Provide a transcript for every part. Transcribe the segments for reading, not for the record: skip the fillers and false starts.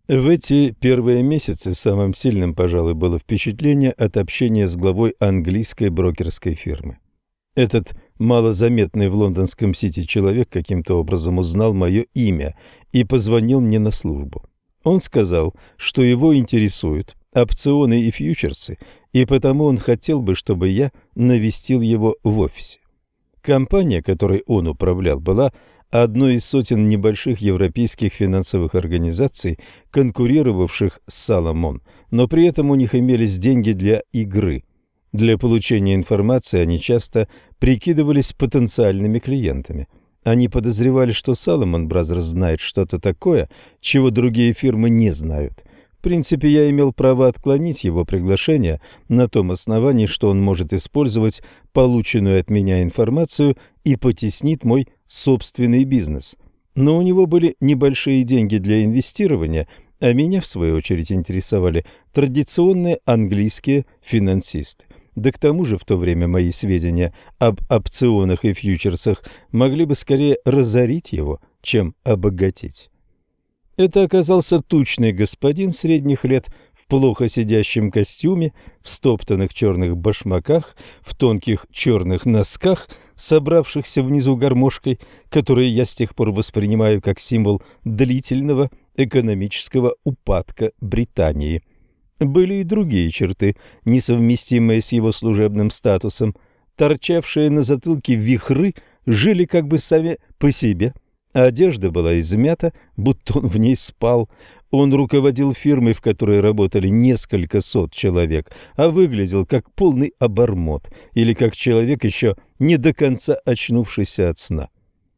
В эти первые месяцы самым сильным, пожалуй, было впечатление от общения с главой английской брокерской фирмы. Этот малозаметный в лондонском Сити человек каким-то образом узнал мое имя и позвонил мне на службу. Он сказал, что его интересуют опционы и фьючерсы, и потому он хотел бы, чтобы я навестил его в офисе. Компания, которой он управлял, была одной из сотен небольших европейских финансовых организаций, конкурировавших с Саломон, но при этом у них имелись деньги для игры. Для получения информации они часто прикидывались потенциальными клиентами. Они подозревали, что Salomon Brothers знает что-то такое, чего другие фирмы не знают. В принципе, я имел право отклонить его приглашение на том основании, что он может использовать полученную от меня информацию и потеснить мой собственный бизнес. Но у него были небольшие деньги для инвестирования, а меня, в свою очередь, интересовали традиционные английские финансисты. Да к тому же в то время мои сведения об опционах и фьючерсах могли бы скорее разорить его, чем обогатить. Это оказался тучный господин средних лет в плохо сидящем костюме, в стоптанных черных башмаках, в тонких черных носках, собравшихся внизу гармошкой, которые я с тех пор воспринимаю как символ длительного экономического упадка Британии. Были и другие черты, несовместимые с его служебным статусом. Торчавшие на затылке вихры жили как бы сами по себе. Одежда была измята, будто он в ней спал. Он руководил фирмой, в которой работали несколько сот человек, а выглядел как полный обормот или как человек, еще не до конца очнувшийся от сна.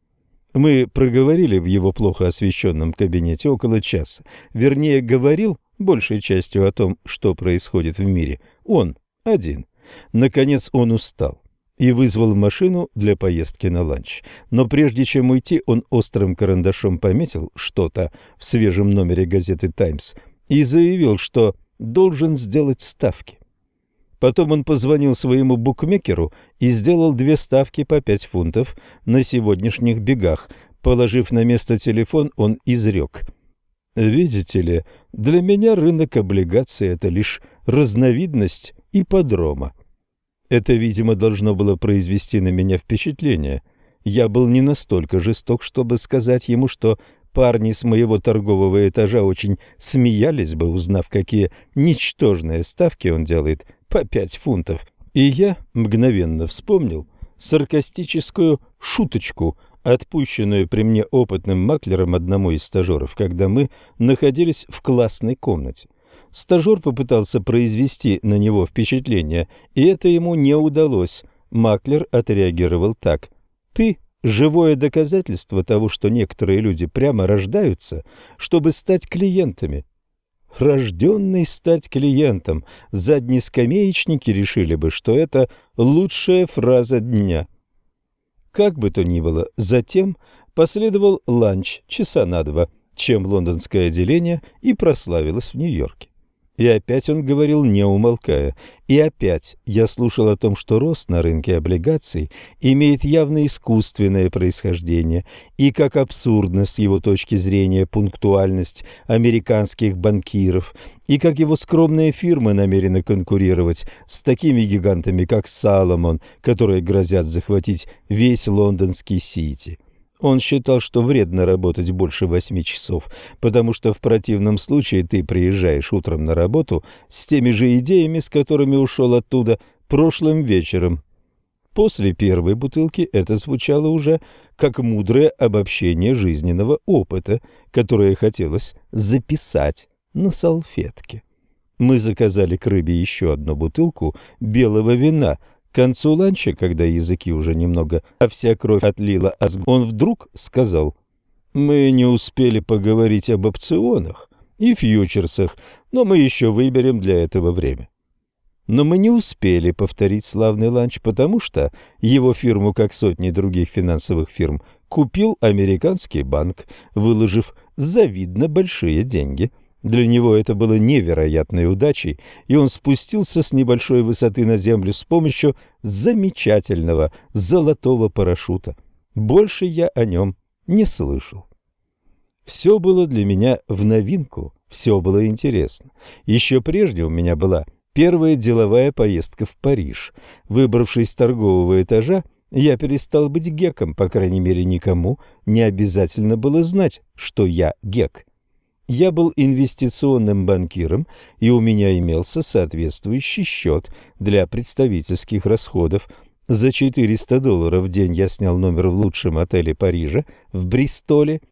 Мы проговорили в его плохо освещенном кабинете около часа. Вернее, говорил большей частью о том, что происходит в мире. Он один. Наконец он устал и вызвал машину для поездки на ланч. Но прежде чем уйти, он острым карандашом пометил что-то в свежем номере газеты «Таймс» и заявил, что должен сделать ставки. Потом он позвонил своему букмекеру и сделал 2 ставки по 5 фунтов на сегодняшних бегах. Положив на место телефон, он изрек: «Видите ли, для меня рынок облигаций – это лишь разновидность ипподрома». Это, видимо, должно было произвести на меня впечатление. Я был не настолько жесток, чтобы сказать ему, что парни с моего торгового этажа очень смеялись бы, узнав, какие ничтожные ставки он делает по 5 фунтов. И я мгновенно вспомнил саркастическую шуточку, отпущенную при мне опытным маклером одному из стажеров, когда мы находились в классной комнате. Стажер попытался произвести на него впечатление, и это ему не удалось. Маклер отреагировал так: «Ты – живое доказательство того, что некоторые люди прямо рождаются, чтобы стать клиентами». Рожденный стать клиентом, заднескамеечники решили бы, что это лучшая фраза дня. Как бы то ни было, затем последовал ланч часа на 2, чем лондонское отделение и прославилось в Нью-Йорке. И опять он говорил, не умолкая. И опять я слушал о том, что рост на рынке облигаций имеет явно искусственное происхождение, и как абсурдна с его точки зрения пунктуальность американских банкиров, и как его скромные фирмы намерены конкурировать с такими гигантами, как Salomon, которые грозят захватить весь лондонский Сити. Он считал, что вредно работать больше 8 часов, потому что в противном случае ты приезжаешь утром на работу с теми же идеями, с которыми ушел оттуда прошлым вечером. После первой бутылки это звучало уже как мудрое обобщение жизненного опыта, которое хотелось записать на салфетке. Мы заказали к рыбе еще одну бутылку белого вина. К концу ланча, когда языки уже немного, а вся кровь отлила, он вдруг сказал: «Мы не успели поговорить об опционах и фьючерсах, но мы еще выберем для этого время». Но мы не успели повторить славный ланч, потому что его фирму, как сотни других финансовых фирм, купил американский банк, выложив завидно большие деньги. Для него это было невероятной удачей, и он спустился с небольшой высоты на землю с помощью замечательного золотого парашюта. Больше я о нем не слышал. Все было для меня в новинку, Все было интересно. Еще прежде у меня была первая деловая поездка в Париж. Выбравшись с торгового этажа, я перестал быть геком, по крайней мере, никому не обязательно было знать, что я гек. Я был инвестиционным банкиром, и у меня имелся соответствующий счет для представительских расходов. За $400 в день я снял номер в лучшем отеле Парижа, в Бристоле.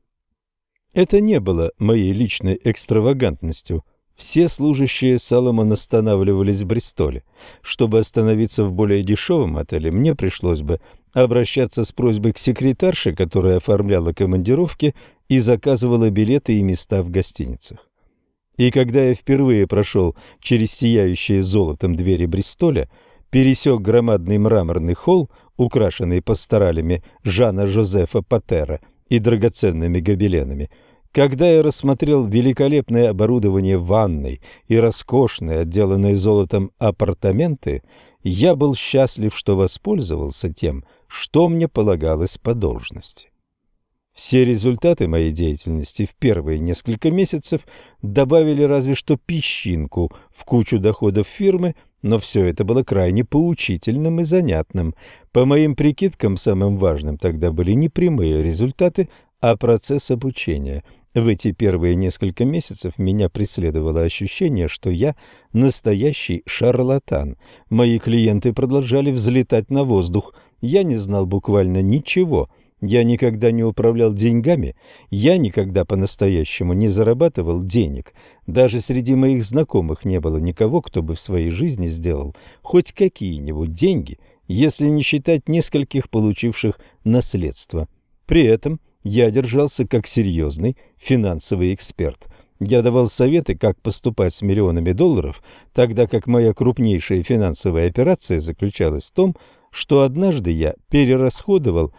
Это не было моей личной экстравагантностью. Все служащие Саломон останавливались в Бристоле. Чтобы остановиться в более дешевом отеле, мне пришлось бы обращаться с просьбой к секретарше, которая оформляла командировки и заказывала билеты и места в гостиницах. И когда я впервые прошел через сияющие золотом двери Бристоля, пересек громадный мраморный холл, украшенный пасторалями Жана-Жозефа Патера и драгоценными гобеленами, когда я рассмотрел великолепное оборудование ванной и роскошные, отделанные золотом апартаменты, я был счастлив, что воспользовался тем, что мне полагалось по должности. Все результаты моей деятельности в первые несколько месяцев добавили разве что песчинку в кучу доходов фирмы, но все это было крайне поучительным и занятным. По моим прикидкам, самым важным тогда были не прямые результаты, а процесс обучения. В эти первые несколько месяцев меня преследовало ощущение, что я настоящий шарлатан. Мои клиенты продолжали взлетать на воздух. Я не знал буквально ничего. Я никогда не управлял деньгами. Я никогда по-настоящему не зарабатывал денег. Даже среди моих знакомых не было никого, кто бы в своей жизни сделал хоть какие-нибудь деньги, если не считать нескольких получивших наследство. При этом я держался как серьезный финансовый эксперт. Я давал советы, как поступать с миллионами долларов, тогда как моя крупнейшая финансовая операция заключалась в том, что однажды я перерасходовал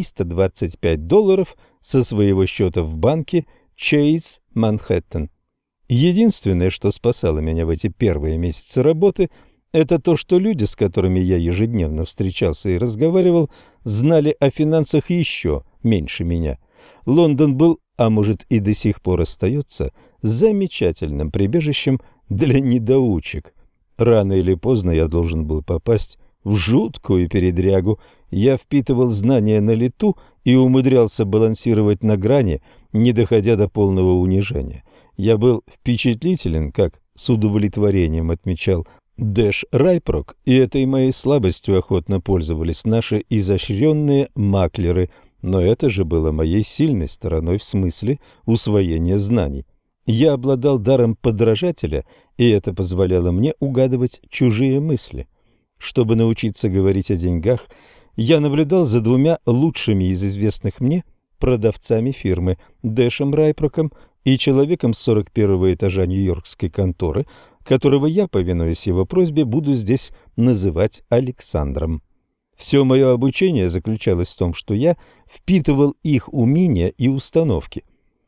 $325 со своего счета в банке Chase Manhattan. Единственное, что спасало меня в эти первые месяцы работы, это то, что люди, с которыми я ежедневно встречался и разговаривал, знали о финансах еще меньше меня. Лондон был, а может и до сих пор остается, замечательным прибежищем для недоучек. Рано или поздно я должен был попасть в жуткую передрягу. Я впитывал знания на лету и умудрялся балансировать на грани, не доходя до полного унижения. Я был впечатлителен, как с удовлетворением отмечал Дэш Райпрок, и этой моей слабостью охотно пользовались наши изощренные маклеры, но это же было моей сильной стороной в смысле усвоения знаний. Я обладал даром подражателя, и это позволяло мне угадывать чужие мысли. Чтобы научиться говорить о деньгах, я наблюдал за двумя лучшими из известных мне продавцами фирмы, Дэшем Райпроком и человеком с 41-го этажа нью-йоркской конторы, которого я, повинуясь его просьбе, буду здесь называть Александром. Все мое обучение заключалось в том, что я впитывал их умения и установки.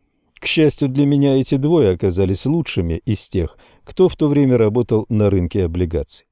К счастью для меня, эти двое оказались лучшими из тех, кто в то время работал на рынке облигаций.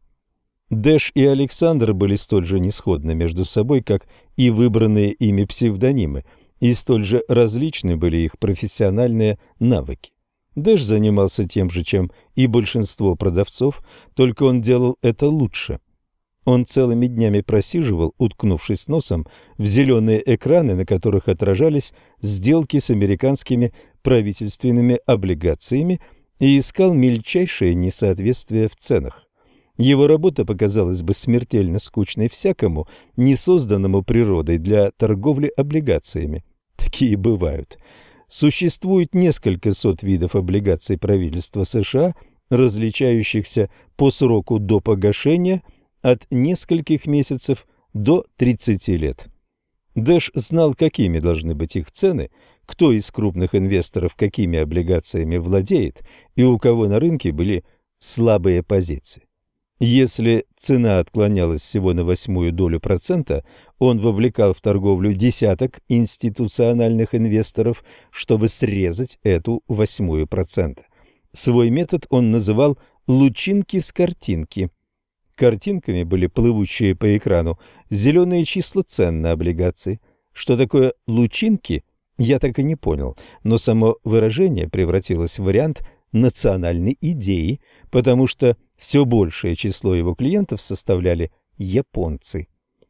Дэш и Александр были столь же несходны между собой, как и выбранные ими псевдонимы, и столь же различны были их профессиональные навыки. Дэш занимался тем же, чем и большинство продавцов, только он делал это лучше. Он целыми днями просиживал, уткнувшись носом в зеленые экраны, на которых отражались сделки с американскими правительственными облигациями, и искал мельчайшие несоответствия в ценах. Его работа показалась бы смертельно скучной всякому, не созданному природой для торговли облигациями. Такие бывают. Существует несколько сот видов облигаций правительства США, различающихся по сроку до погашения от нескольких месяцев до 30 лет. Дэш знал, какими должны быть их цены, кто из крупных инвесторов какими облигациями владеет и у кого на рынке были слабые позиции. Если цена отклонялась всего на 0,08%, он вовлекал в торговлю десяток институциональных инвесторов, чтобы срезать эту 0,08%. Свой метод он называл «лучинки с картинки». Картинками были плывущие по экрану зеленые числа цен на облигации. Что такое «лучинки», я так и не понял, но само выражение превратилось в вариант национальной идеи, потому что все большее число его клиентов составляли японцы.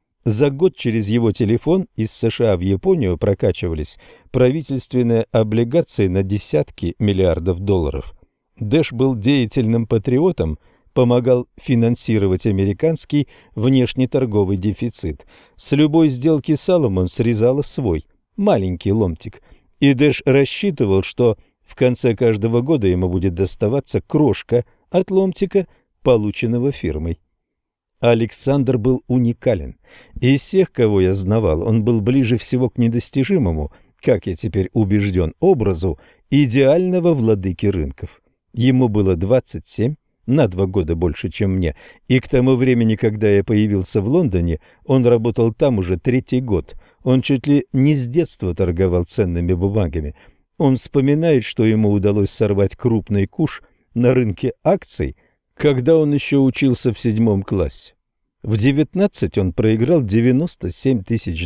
За год через его телефон из США в Японию прокачивались правительственные облигации на десятки миллиардов долларов. Дэш был деятельным патриотом, помогал финансировать американский внешнеторговый дефицит. С любой сделки Саломон срезала свой, маленький ломтик. И Дэш рассчитывал, что в конце каждого года ему будет доставаться крошка от ломтика, полученного фирмой. Александр был уникален. Из всех, кого я знавал, он был ближе всего к недостижимому, как я теперь убежден, образу идеального владыки рынков. Ему было 27, на 2 года больше, чем мне, и к тому времени, когда я появился в Лондоне, он работал там уже 3-й год. Он чуть ли не с детства торговал ценными бумагами. Он вспоминает, что ему удалось сорвать крупный куш на рынке акций, когда он еще учился в 7 классе. В 19 он проиграл $97 тысяч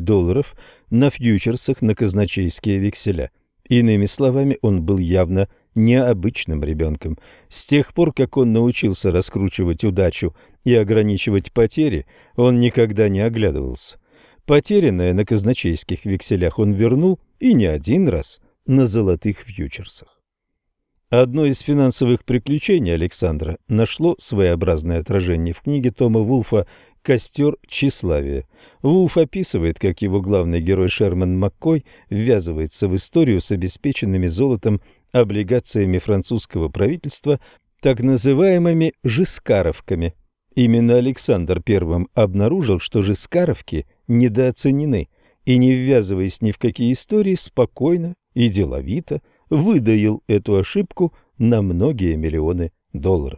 на фьючерсах на казначейские векселя. Иными словами, он был явно необычным ребенком. С тех пор, как он научился раскручивать удачу и ограничивать потери, он никогда не оглядывался. Потерянное на казначейских векселях он вернул и не один раз на золотых фьючерсах. Одно из финансовых приключений Александра нашло своеобразное отражение в книге Тома Вулфа «Костер тщеславия». Вулф описывает, как его главный герой Шерман Маккой ввязывается в историю с обеспеченными золотом облигациями французского правительства, так называемыми «жискаровками». Именно Александр первым обнаружил, что жискаровки недооценены, и, не ввязываясь ни в какие истории, спокойно и деловито выдаил эту ошибку на многие миллионы долларов.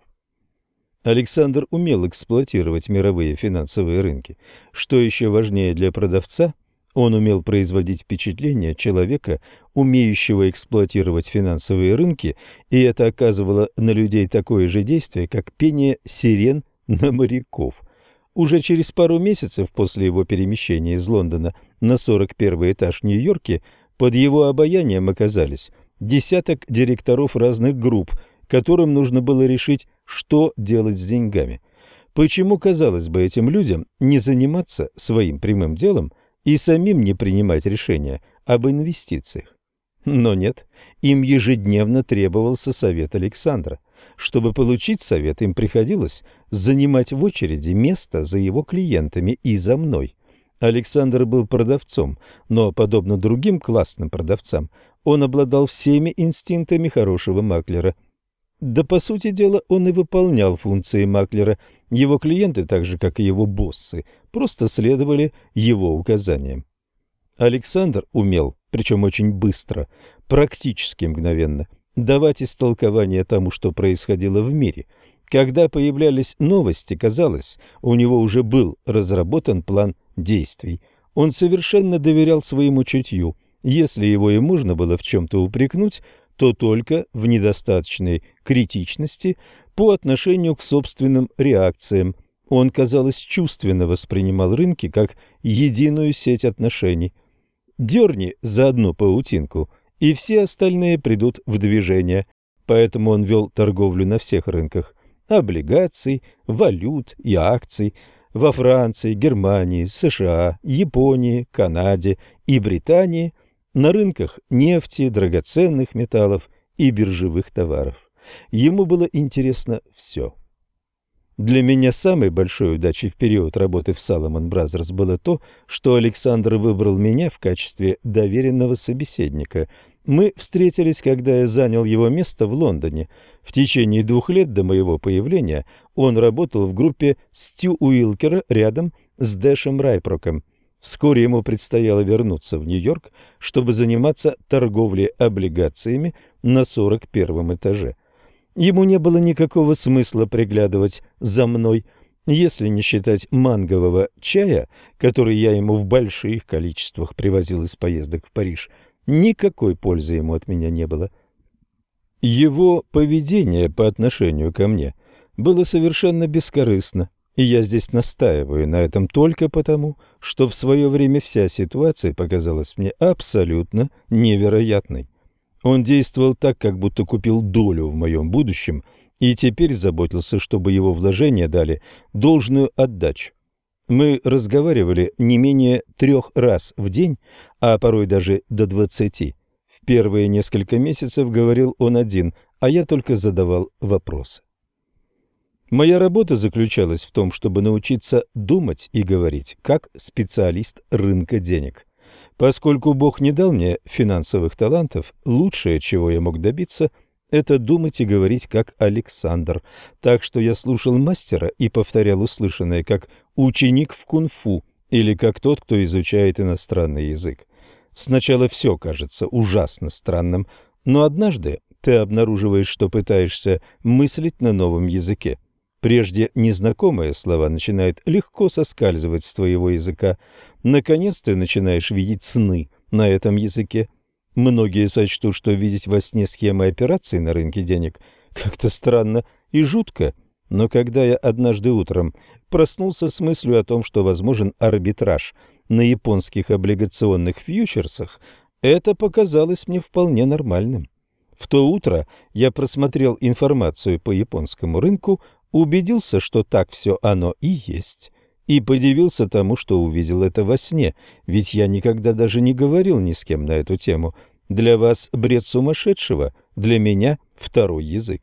Александр умел эксплуатировать мировые финансовые рынки. Что еще важнее для продавца, он умел производить впечатление человека, умеющего эксплуатировать финансовые рынки, и это оказывало на людей такое же действие, как пение сирен на моряков. Уже через пару месяцев после его перемещения из Лондона на 41-й этаж в Нью-Йорке под его обаянием оказались десяток директоров разных групп, которым нужно было решить, что делать с деньгами. Почему, казалось бы, этим людям не заниматься своим прямым делом и самим не принимать решения об инвестициях? Но нет, им ежедневно требовался совет Александра. Чтобы получить совет, им приходилось занимать в очереди место за его клиентами и за мной. Александр был продавцом, но, подобно другим классным продавцам, он обладал всеми инстинктами хорошего маклера. Да, по сути дела, он и выполнял функции маклера. Его клиенты, так же, как и его боссы, просто следовали его указаниям. Александр умел, причем очень быстро, практически мгновенно, давать истолкование тому, что происходило в мире. Когда появлялись новости, казалось, у него уже был разработан план действий. Он совершенно доверял своему чутью. Если его и можно было в чем-то упрекнуть, то только в недостаточной критичности по отношению к собственным реакциям. Он, казалось, чувственно воспринимал рынки как единую сеть отношений. Дерни за одну паутинку, и все остальные придут в движение. Поэтому он вел торговлю на всех рынках – облигаций, валют и акций – во Франции, Германии, США, Японии, Канаде и Британии, на рынках нефти, драгоценных металлов и биржевых товаров. Ему было интересно все. Для меня самой большой удачей в период работы в Salomon Brothers было то, что Александр выбрал меня в качестве доверенного собеседника. Мы встретились, когда я занял его место в Лондоне. В течение 2 лет до моего появления он работал в группе Стю Уилкера рядом с Дэшем Райпроком. Вскоре ему предстояло вернуться в Нью-Йорк, чтобы заниматься торговлей облигациями на 41-м этаже. Ему не было никакого смысла приглядывать за мной, если не считать мангового чая, который я ему в больших количествах привозил из поездок в Париж. Никакой пользы ему от меня не было. Его поведение по отношению ко мне было совершенно бескорыстно, и я здесь настаиваю на этом только потому, что в свое время вся ситуация показалась мне абсолютно невероятной. Он действовал так, как будто купил долю в моем будущем, и теперь заботился, чтобы его вложения дали должную отдачу. Мы разговаривали не менее 3 раз в день, а порой даже до 20. В первые несколько месяцев говорил он один, а я только задавал вопросы. Моя работа заключалась в том, чтобы научиться думать и говорить как специалист рынка денег. Поскольку Бог не дал мне финансовых талантов, лучшее, чего я мог добиться, это думать и говорить как Александр. Так что я слушал мастера и повторял услышанное как ученик в кунг-фу или как тот, кто изучает иностранный язык. Сначала все кажется ужасно странным, но однажды ты обнаруживаешь, что пытаешься мыслить на новом языке. Прежде незнакомые слова начинают легко соскальзывать с твоего языка. Наконец ты начинаешь видеть сны на этом языке. Многие сочтут, что видеть во сне схемы операций на рынке денег как-то странно и жутко, но когда я однажды утром проснулся с мыслью о том, что возможен арбитраж на японских облигационных фьючерсах, это показалось мне вполне нормальным. В то утро я просмотрел информацию по японскому рынку, убедился, что так все оно и есть, и подивился тому, что увидел это во сне, ведь я никогда даже не говорил ни с кем на эту тему. Для вас бред сумасшедшего, для меня второй язык.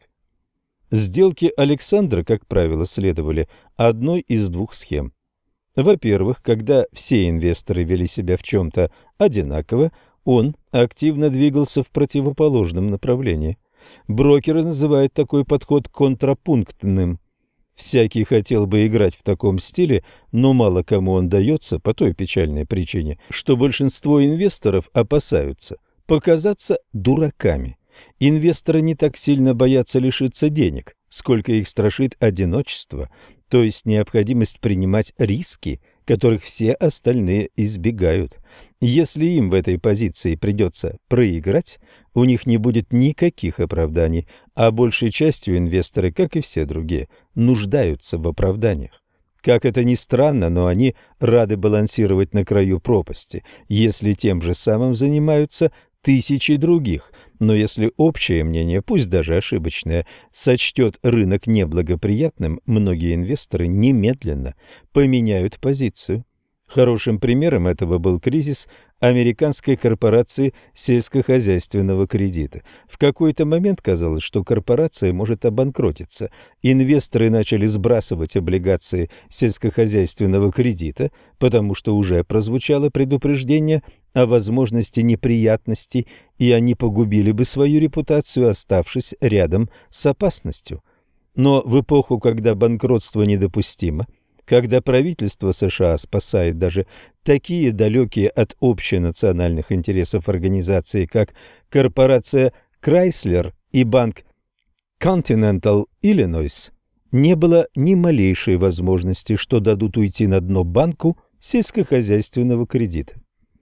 Сделки Александра, как правило, следовали одной из двух схем. Во-первых, когда все инвесторы вели себя в чем-то одинаково, он активно двигался в противоположном направлении. Брокеры называют такой подход контрапунктным. Всякий хотел бы играть в таком стиле, но мало кому он дается по той печальной причине, что большинство инвесторов опасаются показаться дураками. Инвесторы не так сильно боятся лишиться денег, сколько их страшит одиночество, то есть необходимость принимать риски, которых все остальные избегают. Если им в этой позиции придется проиграть, у них не будет никаких оправданий, а большей частью инвесторы, как и все другие, нуждаются в оправданиях. Как это ни странно, но они рады балансировать на краю пропасти, если тем же самым занимаются тысячи других. Но если общее мнение, пусть даже ошибочное, сочтет рынок неблагоприятным, многие инвесторы немедленно поменяют позицию. Хорошим примером этого был кризис американской корпорации сельскохозяйственного кредита. В какой-то момент казалось, что корпорация может обанкротиться. Инвесторы начали сбрасывать облигации сельскохозяйственного кредита, потому что уже прозвучало предупреждение о возможности неприятностей, и они погубили бы свою репутацию, оставшись рядом с опасностью. Но в эпоху, когда банкротство недопустимо, когда правительство США спасает даже такие далекие от общенациональных интересов организации, как корпорация Chrysler и банк Continental Illinois, не было ни малейшей возможности, что дадут уйти на дно банку сельскохозяйственного кредита.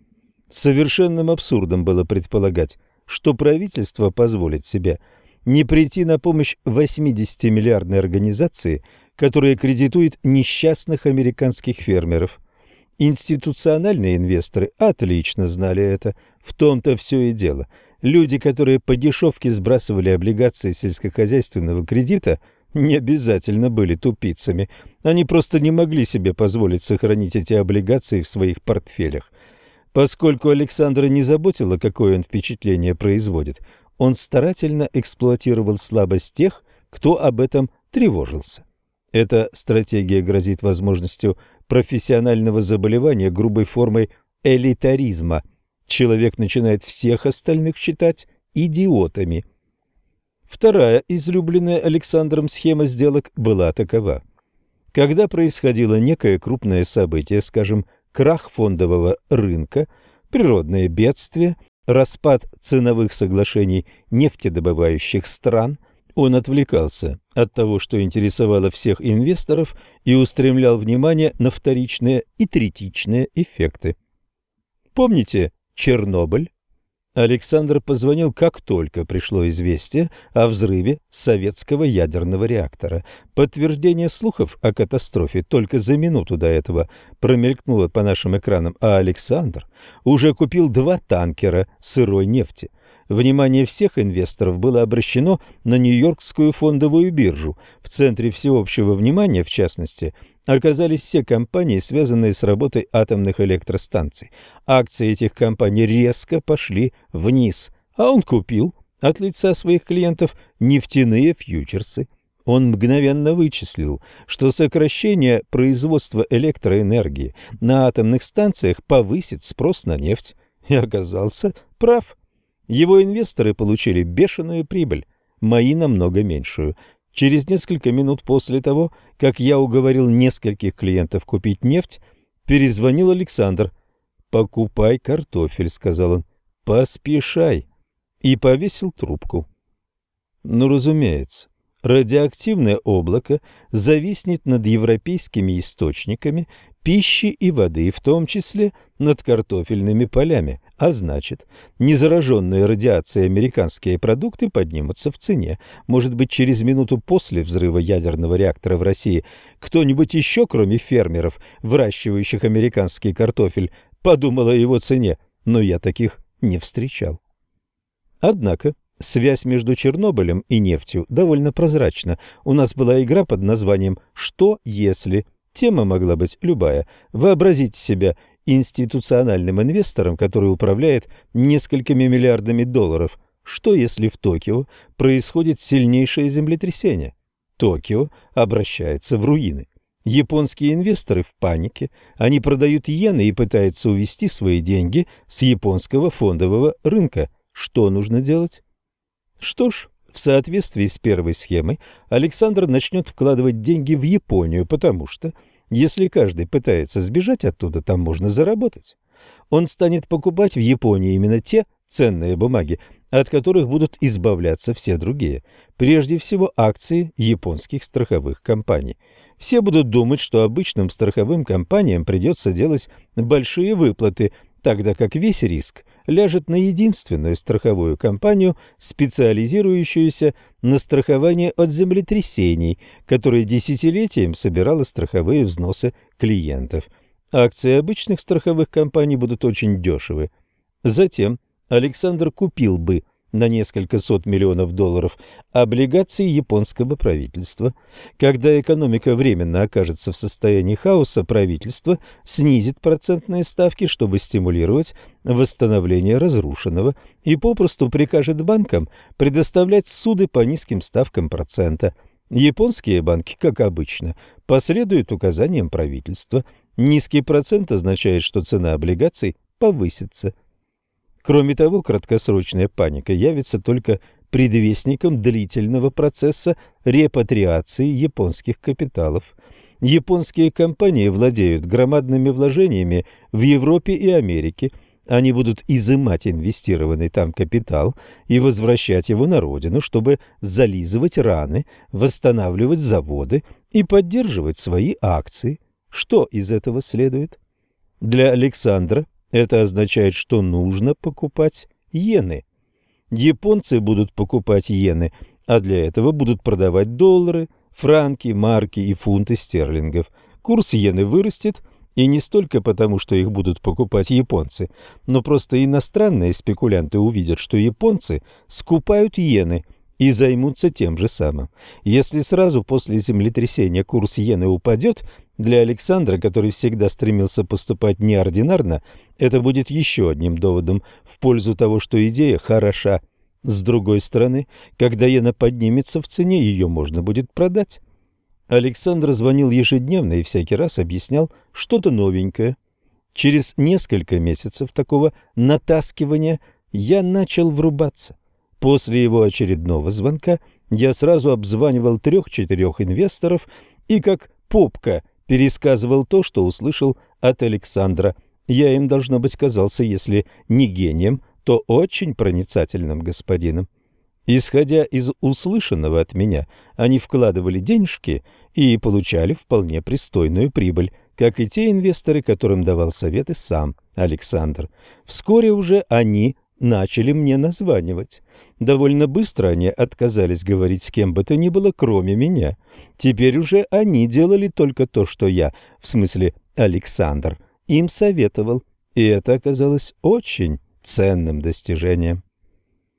Совершенным абсурдом было предполагать, что правительство позволит себе не прийти на помощь 80-миллиардной организации, которая кредитует несчастных американских фермеров. Институциональные инвесторы отлично знали это, в том-то все и дело. Люди, которые по дешевке сбрасывали облигации сельскохозяйственного кредита, не обязательно были тупицами. Они просто не могли себе позволить сохранить эти облигации в своих портфелях. Поскольку Александра не заботило, какое он впечатление производит, он старательно эксплуатировал слабость тех, кто об этом тревожился. Эта стратегия грозит возможностью профессионального заболевания грубой формой элитаризма. Человек начинает всех остальных считать идиотами. Вторая излюбленная Александром схема сделок была такова. Когда происходило некое крупное событие, скажем, крах фондового рынка, природные бедствия, распад ценовых соглашений нефтедобывающих стран, он отвлекался от того, что интересовало всех инвесторов, и устремлял внимание на вторичные и третичные эффекты. Помните Чернобыль? Александр позвонил, как только пришло известие о взрыве советского ядерного реактора. Подтверждение слухов о катастрофе только за минуту до этого промелькнуло по нашим экранам, а Александр уже купил 2 танкера сырой нефти. Внимание всех инвесторов было обращено на Нью-Йоркскую фондовую биржу. В центре всеобщего внимания, в частности, оказались все компании, связанные с работой атомных электростанций. Акции этих компаний резко пошли вниз, а он купил от лица своих клиентов нефтяные фьючерсы. Он мгновенно вычислил, что сокращение производства электроэнергии на атомных станциях повысит спрос на нефть, и оказался прав. Его инвесторы получили бешеную прибыль, мои намного меньшую. Через несколько минут после того, как я уговорил нескольких клиентов купить нефть, перезвонил Александр. «Покупай картофель», — сказал он, — «поспешай», и повесил трубку. Ну, разумеется, радиоактивное облако зависнет над европейскими источниками пищи и воды, в том числе над картофельными полями, а значит, незараженные радиацией американские продукты поднимутся в цене. Может быть, через минуту после взрыва ядерного реактора в России кто-нибудь еще, кроме фермеров, выращивающих американский картофель, подумал о его цене, но я таких не встречал. Однако связь между Чернобылем и нефтью довольно прозрачна. У нас была игра под названием «Что если?». Тема могла быть любая. Вообразите себя институциональным инвестором, который управляет несколькими миллиардами долларов. Что если в Токио происходит сильнейшее землетрясение? Токио обращается в руины. Японские инвесторы в панике. Они продают иены и пытаются увести свои деньги с японского фондового рынка. Что нужно делать? Что ж, в соответствии с первой схемой, Александр начнет вкладывать деньги в Японию, потому что, если каждый пытается сбежать оттуда, там можно заработать. Он станет покупать в Японии именно те ценные бумаги, от которых будут избавляться все другие. Прежде всего, акции японских страховых компаний. Все будут думать, что обычным страховым компаниям придется делать большие выплаты, тогда как весь риск ляжет на единственную страховую компанию, специализирующуюся на страховании от землетрясений, которая десятилетием собирала страховые взносы клиентов. Акции обычных страховых компаний будут очень дешевы. Затем Александр купил бы на несколько сот миллионов долларов облигаций японского правительства. Когда экономика временно окажется в состоянии хаоса, правительство снизит процентные ставки, чтобы стимулировать восстановление разрушенного, и попросту прикажет банкам предоставлять суды по низким ставкам процента. Японские банки, как обычно, последуют указаниям правительства. Низкий процент означает, что цена облигаций повысится. Кроме того, краткосрочная паника явится только предвестником длительного процесса репатриации японских капиталов. Японские компании владеют громадными вложениями в Европе и Америке. Они будут изымать инвестированный там капитал и возвращать его на родину, чтобы зализывать раны, восстанавливать заводы и поддерживать свои акции. Что из этого следует? Для Александра это означает, что нужно покупать иены. Японцы будут покупать иены, а для этого будут продавать доллары, франки, марки и фунты стерлингов. Курс иены вырастет, и не столько потому, что их будут покупать японцы, но просто иностранные спекулянты увидят, что японцы скупают иены и займутся тем же самым. Если сразу после землетрясения курс иены упадет, для Александра, который всегда стремился поступать неординарно, это будет еще одним доводом в пользу того, что идея хороша. С другой стороны, когда иена поднимется в цене, ее можно будет продать. Александр звонил ежедневно и всякий раз объяснял что-то новенькое. Через несколько месяцев такого натаскивания я начал врубаться. После его очередного звонка я сразу обзванивал 3-4 инвесторов и как попка пересказывал то, что услышал от Александра. Я им, должно быть, казался, если не гением, то очень проницательным господином. Исходя из услышанного от меня, они вкладывали денежки и получали вполне пристойную прибыль, как и те инвесторы, которым давал советы сам Александр. Вскоре уже они начали мне названивать. Довольно быстро они отказались говорить с кем бы то ни было, кроме меня. Теперь уже они делали только то, что я, в смысле Александр, им советовал, и это оказалось очень ценным достижением.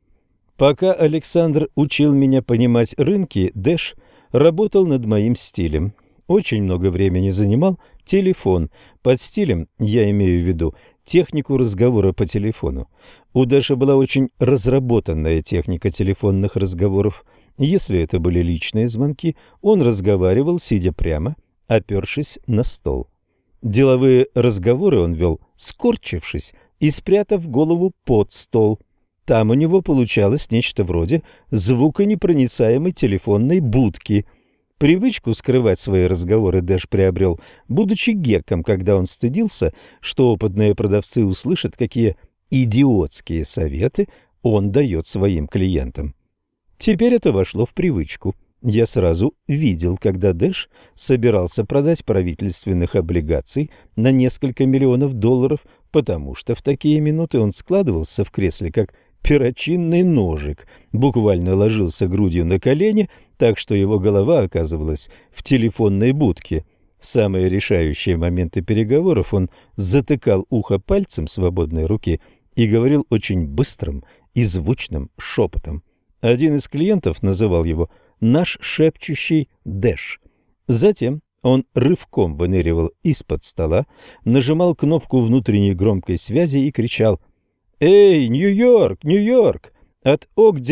Пока Александр учил меня понимать рынки, Дэш работал над моим стилем. Очень много времени занимал телефон. Под стилем я имею в виду технику разговора по телефону. У Дэша была очень разработанная техника телефонных разговоров. Если это были личные звонки, он разговаривал, сидя прямо, опершись на стол. Деловые разговоры он вел, скорчившись и спрятав голову под стол. Там у него получалось нечто вроде звуконепроницаемой телефонной будки. Привычку скрывать свои разговоры Дэш приобрел, будучи геком, когда он стыдился, что опытные продавцы услышат, какие идиотские советы он дает своим клиентам. Теперь это вошло в привычку. Я сразу видел, когда Дэш собирался продать правительственных облигаций на несколько миллионов долларов, потому что в такие минуты он складывался в кресле, как перочинный ножик, буквально ложился грудью на колени, так что его голова оказывалась в телефонной будке. В самые решающие моменты переговоров он затыкал ухо пальцем свободной руки и говорил очень быстрым и звучным шепотом. Один из клиентов называл его «наш шепчущий Дэш». Затем он рывком выныривал из-под стола, нажимал кнопку внутренней громкой связи и кричал: «Эй, Нью-Йорк, Нью-Йорк! От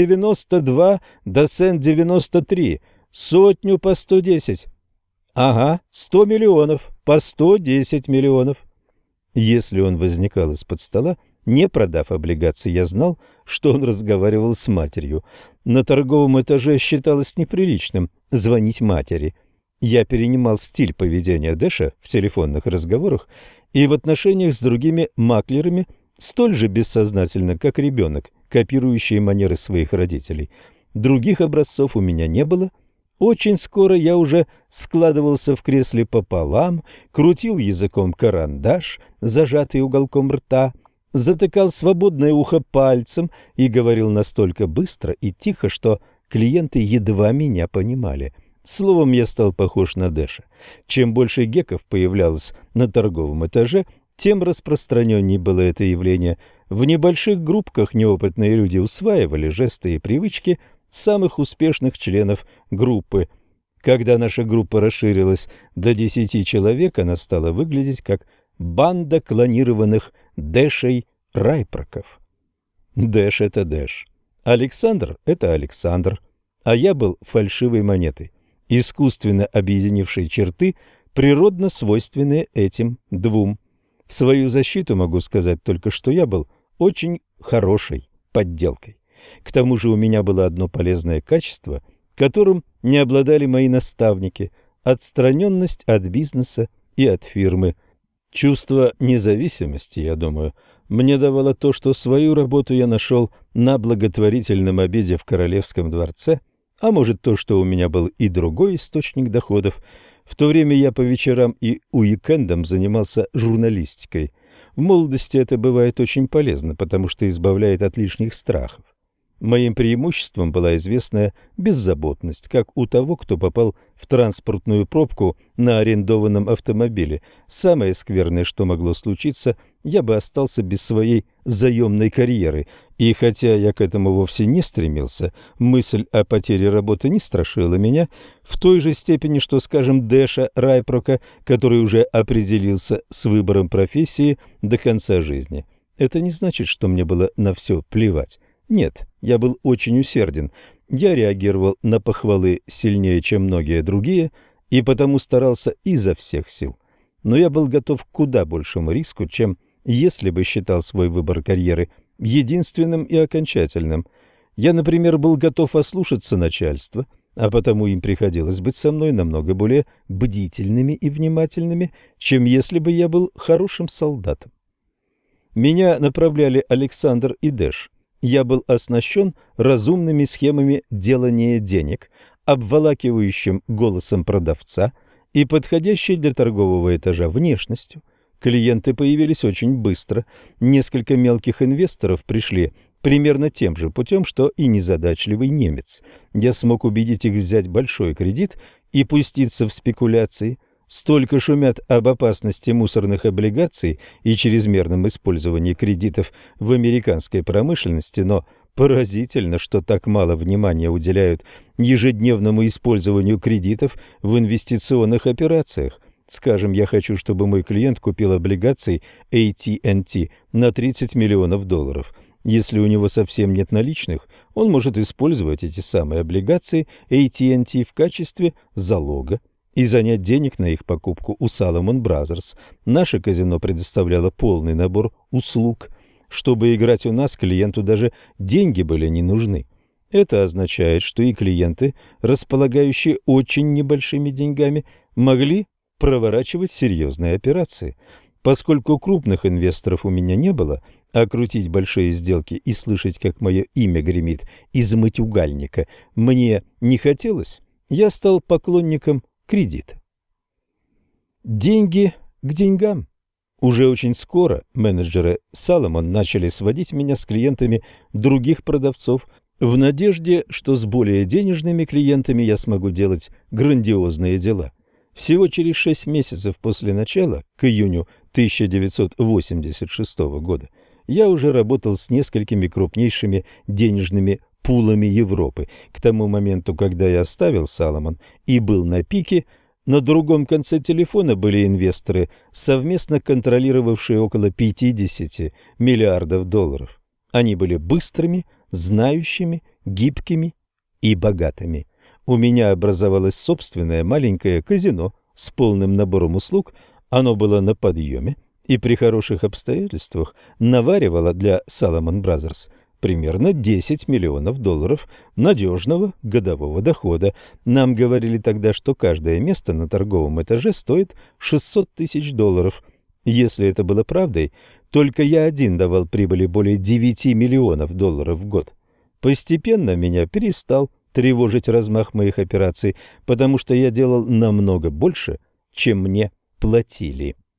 ОК-92 до Сен-93, сотню по 110. Ага, 100 миллионов, по 110 миллионов». Если он возникал из-под стола, не продав облигаций, я знал, что он разговаривал с матерью. На торговом этаже считалось неприличным звонить матери. Я перенимал стиль поведения Дэша в телефонных разговорах и в отношениях с другими маклерами столь же бессознательно, как ребенок, копирующий манеры своих родителей. Других образцов у меня не было. Очень скоро я уже складывался в кресле пополам, крутил языком карандаш, зажатый уголком рта, затыкал свободное ухо пальцем и говорил настолько быстро и тихо, что клиенты едва меня понимали. Словом, я стал похож на Дэша. Чем больше геков появлялось на торговом этаже, тем распространеннее было это явление. В небольших группках неопытные люди усваивали жесты и привычки самых успешных членов группы. Когда наша группа расширилась до 10 человек, она стала выглядеть как банда клонированных Дэшей-Райпроков. Дэш — это Дэш, Александр — это Александр, а я был фальшивой монетой, искусственно объединившей черты, природно свойственные этим двум. В свою защиту могу сказать только, что я был очень хорошей подделкой. К тому же у меня было одно полезное качество, которым не обладали мои наставники – отстраненность от бизнеса и от фирмы. Чувство независимости, я думаю, мне давало то, что свою работу я нашел на благотворительном обеде в Королевском дворце, а может то, что у меня был и другой источник доходов. В то время я по вечерам и уикендам занимался журналистикой. В молодости это бывает очень полезно, потому что избавляет от лишних страхов. Моим преимуществом была известная беззаботность, как у того, кто попал в транспортную пробку на арендованном автомобиле. Самое скверное, что могло случиться, я бы остался без своей заемной карьеры. И хотя я к этому вовсе не стремился, мысль о потере работы не страшила меня в той же степени, что, скажем, Дэша Райпрока, который уже определился с выбором профессии до конца жизни. Это не значит, что мне было на все плевать. Нет, я был очень усерден. Я реагировал на похвалы сильнее, чем многие другие, и потому старался изо всех сил. Но я был готов к куда большему риску, чем если бы считал свой выбор карьеры единственным и окончательным. Я, например, был готов ослушаться начальства, а потому им приходилось быть со мной намного более бдительными и внимательными, чем если бы я был хорошим солдатом. Меня направляли Александр и Дэш. Я был оснащен разумными схемами делания денег, обволакивающим голосом продавца и подходящей для торгового этажа внешностью. Клиенты появились очень быстро. Несколько мелких инвесторов пришли примерно тем же путем, что и незадачливый немец. Я смог убедить их взять большой кредит и пуститься в спекуляции. Столько шумят об опасности мусорных облигаций и чрезмерном использовании кредитов в американской промышленности, но Поразительно, что так мало внимания уделяют ежедневному использованию кредитов в инвестиционных операциях. Скажем, я хочу, чтобы мой клиент купил облигаций AT&T на 30 миллионов долларов. Если у него совсем нет наличных, он может использовать эти самые облигации AT&T в качестве залога и занять денег на их покупку у Salomon Brothers. Наше казино предоставляло полный набор услуг. Чтобы играть у нас, клиенту даже деньги были не нужны. Это означает, что и клиенты, располагающие очень небольшими деньгами, могли проворачивать серьезные операции. Поскольку крупных инвесторов у меня не было, а крутить большие сделки и слышать, как мое имя гремит из матюгальника, мне не хотелось, я стал поклонником кредита. Деньги к деньгам. Уже очень скоро менеджеры Salomon начали сводить меня с клиентами других продавцов в надежде, что с более денежными клиентами я смогу делать грандиозные дела. Всего через 6 месяцев после начала, к июню 1986 года, я уже работал с несколькими крупнейшими денежными пулами Европы. К тому моменту, когда я оставил Salomon и был на пике, на другом конце телефона были инвесторы, совместно контролировавшие около 50 миллиардов долларов. Они были быстрыми, знающими, гибкими и богатыми. У меня образовалось собственное маленькое казино с полным набором услуг. Оно было на подъеме и при хороших обстоятельствах наваривало для Salomon Brothers примерно 10 миллионов долларов надежного годового дохода. Нам говорили тогда, что каждое место на торговом этаже стоит 600 тысяч долларов. Если это было правдой, только я один давал прибыли более 9 миллионов долларов в год. Постепенно меня перестал тревожить размах моих операций, потому что я делал намного больше, чем мне платили.